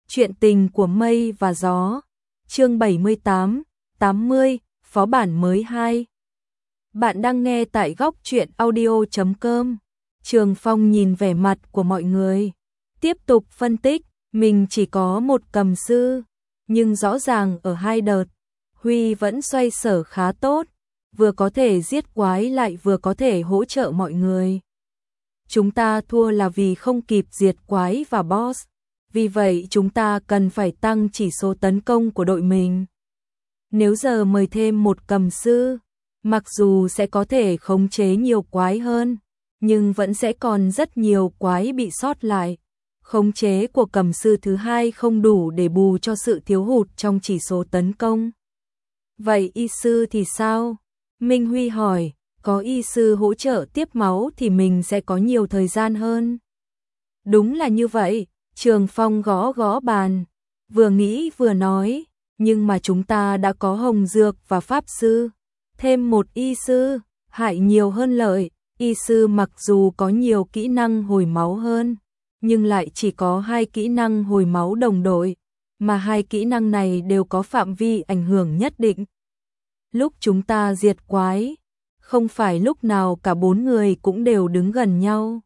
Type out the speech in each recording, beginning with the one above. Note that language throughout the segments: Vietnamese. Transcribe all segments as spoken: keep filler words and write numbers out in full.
Chuyện tình của mây và gió. Chương bảy mươi tám, tám mươi, phó bản mới hai. Bạn đang nghe tại góc truyện audio chấm com. Trường Phong nhìn vẻ mặt của mọi người, tiếp tục phân tích, mình chỉ có một cầm sư, nhưng rõ ràng ở hai đợt, Huy vẫn xoay sở khá tốt, vừa có thể giết quái lại vừa có thể hỗ trợ mọi người. Chúng ta thua là vì không kịp diệt quái và boss. Vì vậy chúng ta cần phải tăng chỉ số tấn công của đội mình. Nếu giờ mời thêm một cầm sư, mặc dù sẽ có thể khống chế nhiều quái hơn, nhưng vẫn sẽ còn rất nhiều quái bị sót lại. Khống chế của cầm sư thứ hai không đủ để bù cho sự thiếu hụt trong chỉ số tấn công. Vậy y sư thì sao? Minh Huy hỏi, có y sư hỗ trợ tiếp máu thì mình sẽ có nhiều thời gian hơn. Đúng là như vậy. Trường Phong gõ gõ bàn, vừa nghĩ vừa nói, nhưng mà chúng ta đã có hồng dược và pháp sư, thêm một y sư, hại nhiều hơn lợi. Y sư mặc dù có nhiều kỹ năng hồi máu hơn, nhưng lại chỉ có hai kỹ năng hồi máu đồng đội, mà hai kỹ năng này đều có phạm vi ảnh hưởng nhất định. Lúc chúng ta diệt quái, không phải lúc nào cả bốn người cũng đều đứng gần nhau.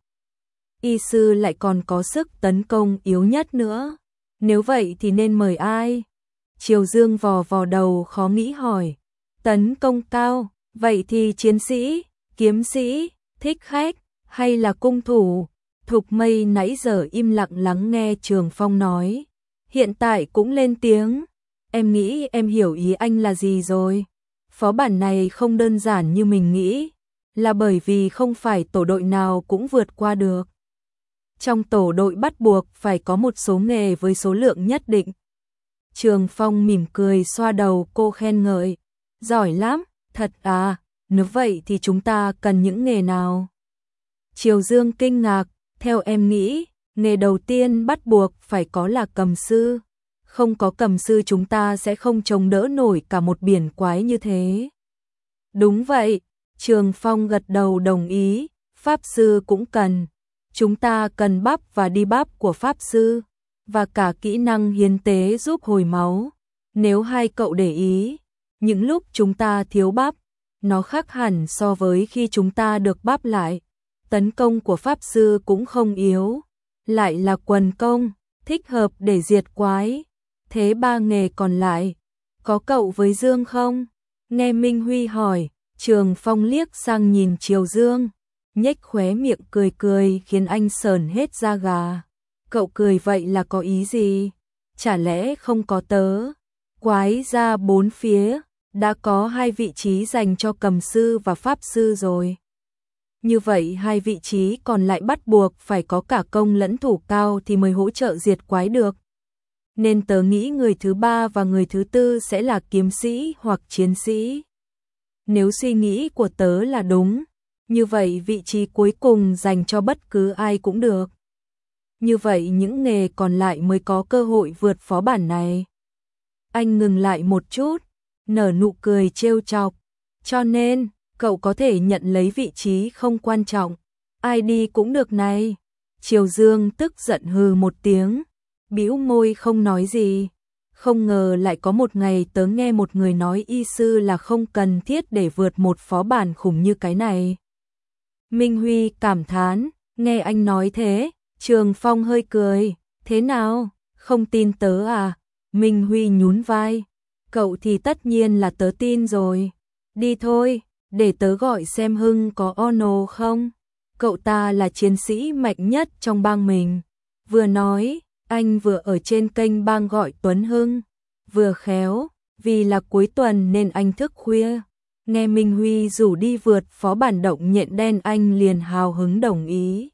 Y sư lại còn có sức tấn công yếu nhất nữa. Nếu vậy thì nên mời ai? Triều Dương vò vò đầu khó nghĩ hỏi. Tấn công cao, vậy thì chiến sĩ, kiếm sĩ, thích khách, hay là cung thủ? Thục Mây nãy giờ im lặng lắng nghe Trường Phong nói. Hiện tại cũng lên tiếng. Em nghĩ em hiểu ý anh là gì rồi. Phó bản này không đơn giản như mình nghĩ, là bởi vì không phải tổ đội nào cũng vượt qua được. Trong tổ đội bắt buộc phải có một số nghề với số lượng nhất định. Trường Phong mỉm cười xoa đầu cô khen ngợi. Giỏi lắm, thật à, nếu vậy thì chúng ta cần những nghề nào? Triều Dương kinh ngạc, theo em nghĩ, nghề đầu tiên bắt buộc phải có là cầm sư. Không có cầm sư chúng ta sẽ không chống đỡ nổi cả một biển quái như thế. Đúng vậy, Trường Phong gật đầu đồng ý, pháp sư cũng cần. Chúng ta cần bắp và đi bắp của pháp sư, và cả kỹ năng hiến tế giúp hồi máu. Nếu hai cậu để ý, những lúc chúng ta thiếu bắp, nó khác hẳn so với khi chúng ta được bắp lại. Tấn công của pháp sư cũng không yếu, lại là quần công, thích hợp để diệt quái. Thế ba nghề còn lại, có cậu với Dương không? Nghe Minh Huy hỏi, Trường Phong liếc sang nhìn Triều Dương, nhếch khóe miệng cười cười khiến anh sởn hết da gà. Cậu cười vậy là có ý gì? Chả lẽ không có tớ? Quái ra bốn phía, đã có hai vị trí dành cho cầm sư và pháp sư rồi. Như vậy hai vị trí còn lại bắt buộc phải có cả công lẫn thủ cao thì mới hỗ trợ diệt quái được. Nên tớ nghĩ người thứ ba và người thứ tư sẽ là kiếm sĩ hoặc chiến sĩ. Nếu suy nghĩ của tớ là đúng, như vậy vị trí cuối cùng dành cho bất cứ ai cũng được. Như vậy những nghề còn lại mới có cơ hội vượt phó bản này. Anh ngừng lại một chút, nở nụ cười trêu chọc. Cho nên, cậu có thể nhận lấy vị trí không quan trọng. Ai đi cũng được này. Triều Dương tức giận hừ một tiếng, bĩu môi không nói gì. Không ngờ lại có một ngày tớ nghe một người nói y sư là không cần thiết để vượt một phó bản khủng như cái này. Minh Huy cảm thán, nghe anh nói thế, Trường Phong hơi cười, thế nào, không tin tớ à? Minh Huy nhún vai, cậu thì tất nhiên là tớ tin rồi. Đi thôi, để tớ gọi xem Hưng có Ono không? Cậu ta là chiến sĩ mạnh nhất trong bang mình. Vừa nói, anh vừa ở trên kênh bang gọi Tuấn Hưng. Vừa khéo, vì là cuối tuần nên anh thức khuya. Nghe Minh Huy rủ đi vượt phó bản động nhện đen anh liền hào hứng đồng ý.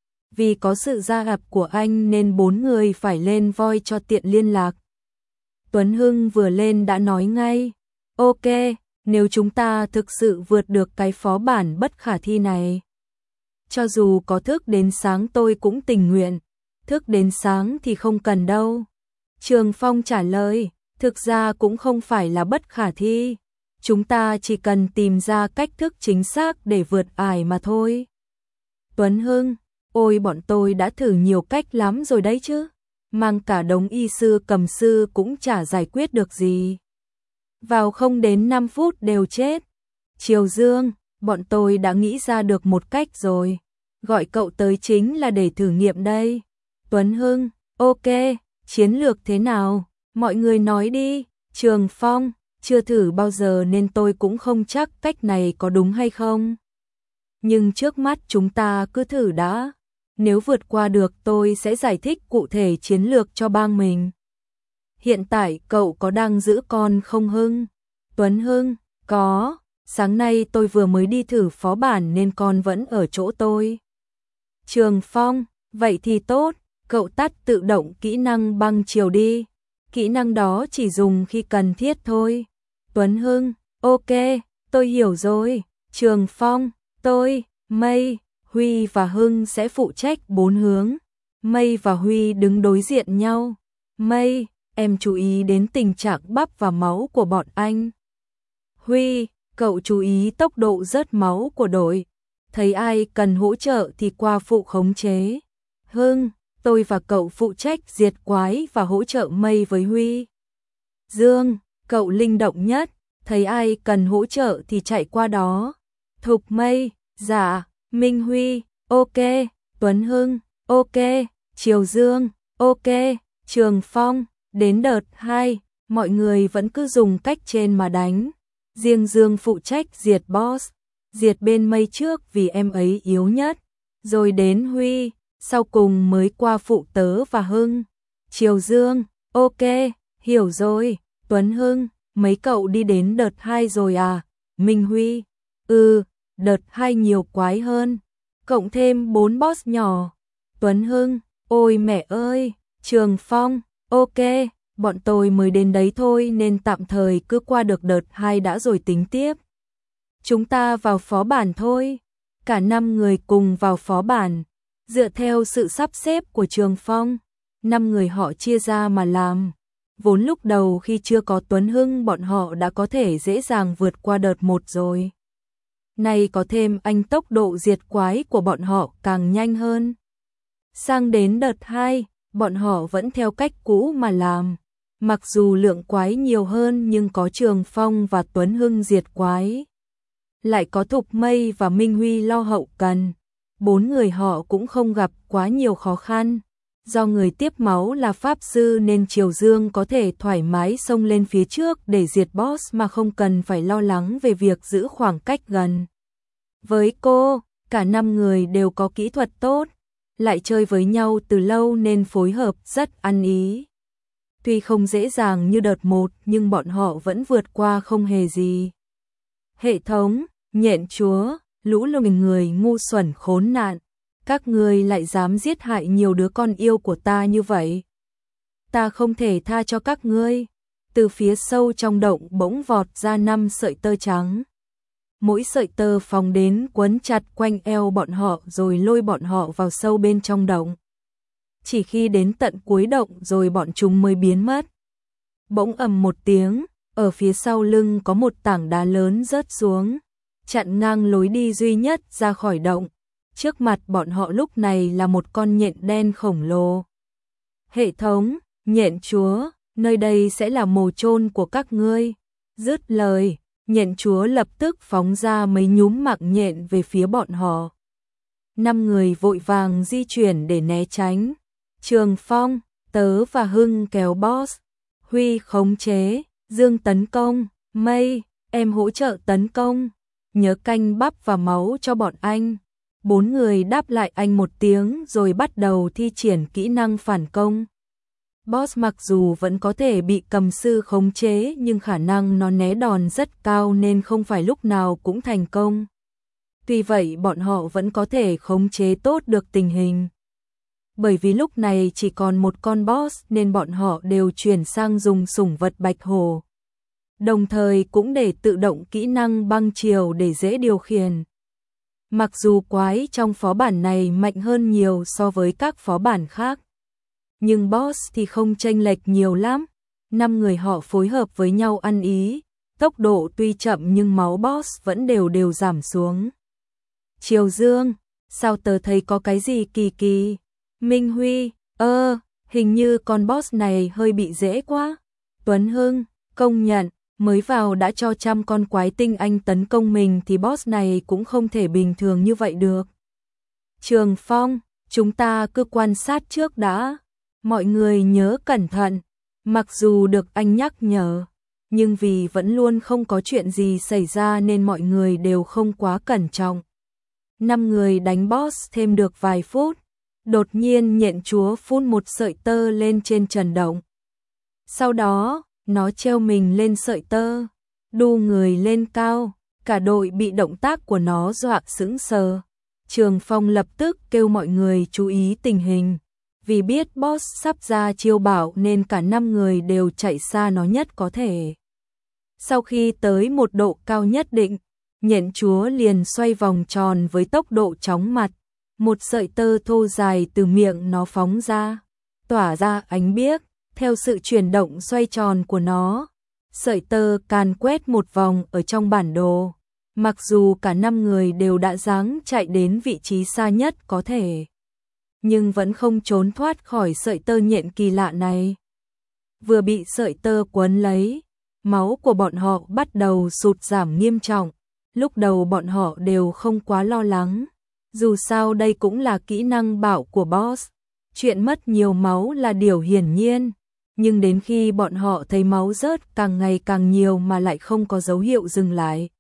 Vì có sự gia nhập của anh nên bốn người phải lên voi cho tiện liên lạc. Tuấn Hưng vừa lên đã nói ngay, ok, nếu chúng ta thực sự vượt được cái phó bản bất khả thi này. Cho dù có thức đến sáng tôi cũng tình nguyện, thức đến sáng thì không cần đâu. Trường Phong trả lời, thực ra cũng không phải là bất khả thi. Chúng ta chỉ cần tìm ra cách thức chính xác để vượt ải mà thôi. Tuấn Hưng, ôi bọn tôi đã thử nhiều cách lắm rồi đấy chứ. mang cả đống y sư cầm sư cũng chả giải quyết được gì. Vào không đến năm phút đều chết. Triều Dương, bọn tôi đã nghĩ ra được một cách rồi. Gọi cậu tới chính là để thử nghiệm đây. Tuấn Hưng, ok, chiến lược thế nào? Mọi người nói đi. Trường Phong, chưa thử bao giờ nên tôi cũng không chắc cách này có đúng hay không. Nhưng trước mắt chúng ta cứ thử đã. Nếu vượt qua được tôi sẽ giải thích cụ thể chiến lược cho bang mình. Hiện tại cậu có đang giữ con không Hưng? Tuấn Hưng, có. Sáng nay tôi vừa mới đi thử phó bản nên con vẫn ở chỗ tôi. Trường Phong, vậy thì tốt. Cậu tắt tự động kỹ năng băng chiều đi. Kỹ năng đó chỉ dùng khi cần thiết thôi. Tuấn Hưng, ok, tôi hiểu rồi. Trường Phong, tôi, Mây, Huy và Hưng sẽ phụ trách bốn hướng. Mây và Huy đứng đối diện nhau. Mây, em chú ý đến tình trạng bắp và máu của bọn anh. Huy, cậu chú ý tốc độ rớt máu của đội. Thấy ai cần hỗ trợ thì qua phụ khống chế. Hưng, tôi và cậu phụ trách diệt quái và hỗ trợ Mây với Huy. Dương, cậu linh động nhất, thấy ai cần hỗ trợ thì chạy qua đó. Thục Mây, dạ. Minh Huy, ok. Tuấn Hưng, ok. Triều Dương, ok. Trường Phong, đến đợt hai, mọi người vẫn cứ dùng cách trên mà đánh. Riêng Dương phụ trách diệt boss, diệt bên Mây trước vì em ấy yếu nhất. Rồi đến Huy, sau cùng mới qua phụ tớ và Hưng. Triều Dương, ok, hiểu rồi. Tuấn Hưng, mấy cậu đi đến đợt hai rồi à? Minh Huy, ừ, đợt hai nhiều quái hơn. Cộng thêm bốn boss nhỏ. Tuấn Hưng, ôi mẹ ơi. Trường Phong, ok, bọn tôi mới đến đấy thôi nên tạm thời cứ qua được đợt hai đã rồi tính tiếp. Chúng ta vào phó bản thôi. Cả năm người cùng vào phó bản. Dựa theo sự sắp xếp của Trường Phong, năm người họ chia ra mà làm. Vốn lúc đầu khi chưa có Tuấn Hưng bọn họ đã có thể dễ dàng vượt qua đợt một rồi. Nay có thêm anh tốc độ diệt quái của bọn họ càng nhanh hơn. Sang đến đợt hai, bọn họ vẫn theo cách cũ mà làm. Mặc dù lượng quái nhiều hơn nhưng có Trường Phong và Tuấn Hưng diệt quái. Lại có Thục Mây và Minh Huy lo hậu cần. Bốn người họ cũng không gặp quá nhiều khó khăn. Do người tiếp máu là Pháp Sư nên Triều Dương có thể thoải mái xông lên phía trước để diệt boss mà không cần phải lo lắng về việc giữ khoảng cách gần. Với cô, cả năm người đều có kỹ thuật tốt, lại chơi với nhau từ lâu nên phối hợp rất ăn ý. Tuy không dễ dàng như đợt một nhưng bọn họ vẫn vượt qua không hề gì. Hệ thống, nhện chúa, lũ lùng người ngu xuẩn khốn nạn. Các ngươi lại dám giết hại nhiều đứa con yêu của ta như vậy. Ta không thể tha cho các ngươi. Từ phía sâu trong động bỗng vọt ra năm sợi tơ trắng. Mỗi sợi tơ phóng đến quấn chặt quanh eo bọn họ rồi lôi bọn họ vào sâu bên trong động. Chỉ khi đến tận cuối động rồi bọn chúng mới biến mất. Bỗng ầm một tiếng, ở phía sau lưng có một tảng đá lớn rớt xuống, chặn ngang lối đi duy nhất ra khỏi động. Trước mặt bọn họ lúc này là một con nhện đen khổng lồ. Hệ thống, nhện chúa, nơi đây sẽ là mồ chôn của các ngươi. Dứt lời, nhện chúa lập tức phóng ra mấy nhúm mạng nhện về phía bọn họ. Năm người vội vàng di chuyển để né tránh. Trường Phong, Tớ và Hưng kéo boss. Huy khống chế, Dương tấn công, Mây, em hỗ trợ tấn công. Nhớ canh bắp và máu cho bọn anh. Bốn người đáp lại anh một tiếng rồi bắt đầu thi triển kỹ năng phản công. Boss mặc dù vẫn có thể bị cầm sư khống chế nhưng khả năng nó né đòn rất cao nên không phải lúc nào cũng thành công. Tuy vậy bọn họ vẫn có thể khống chế tốt được tình hình. Bởi vì lúc này chỉ còn một con boss nên bọn họ đều chuyển sang dùng sủng vật bạch hổ. Đồng thời cũng để tự động kỹ năng băng chiều để dễ điều khiển. Mặc dù quái trong phó bản này mạnh hơn nhiều so với các phó bản khác, nhưng boss thì không chênh lệch nhiều lắm. Năm người họ phối hợp với nhau ăn ý, tốc độ tuy chậm nhưng máu boss vẫn đều đều giảm xuống. Triều Dương, sao tớ thấy có cái gì kỳ kỳ? Minh Huy, ơ, hình như con boss này hơi bị dễ quá. Tuấn Hưng, công nhận, mới vào đã cho trăm con quái tinh anh tấn công mình thì boss này cũng không thể bình thường như vậy được. Trường Phong, chúng ta cứ quan sát trước đã. Mọi người nhớ cẩn thận. Mặc dù được anh nhắc nhở, nhưng vì vẫn luôn không có chuyện gì xảy ra nên mọi người đều không quá cẩn trọng. Năm người đánh boss thêm được vài phút, đột nhiên nhện chúa phun một sợi tơ lên trên Trần Động. Sau đó, nó treo mình lên sợi tơ, đu người lên cao, cả đội bị động tác của nó dọa sững sờ. Trường Phong lập tức kêu mọi người chú ý tình hình, vì biết boss sắp ra chiêu bảo nên cả năm người đều chạy xa nó nhất có thể. Sau khi tới một độ cao nhất định, nhện chúa liền xoay vòng tròn với tốc độ chóng mặt, một sợi tơ thô dài từ miệng nó phóng ra, tỏa ra ánh biếc, theo sự chuyển động xoay tròn của nó. Sợi tơ càn quét một vòng ở trong bản đồ, mặc dù cả năm người đều đã ráng chạy đến vị trí xa nhất có thể, nhưng vẫn không trốn thoát khỏi sợi tơ nhện kỳ lạ này. Vừa bị sợi tơ quấn lấy, máu của bọn họ bắt đầu sụt giảm nghiêm trọng. Lúc đầu bọn họ đều không quá lo lắng, dù sao đây cũng là kỹ năng bảo của boss, chuyện mất nhiều máu là điều hiển nhiên. Nhưng đến khi bọn họ thấy máu rớt càng ngày càng nhiều mà lại không có dấu hiệu dừng lại,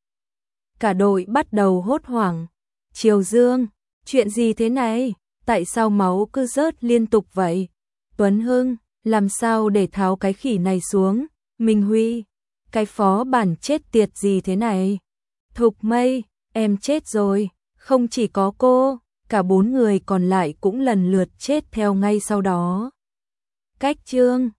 cả đội bắt đầu hốt hoảng. Triều Dương, chuyện gì thế này? Tại sao máu cứ rớt liên tục vậy? Tuấn Hưng, làm sao để tháo cái khỉ này xuống? Minh Huy, cái phó bản chết tiệt gì thế này? Thục Mây, em chết rồi. Không chỉ có cô, cả bốn người còn lại cũng lần lượt chết theo ngay sau đó. Cách Trương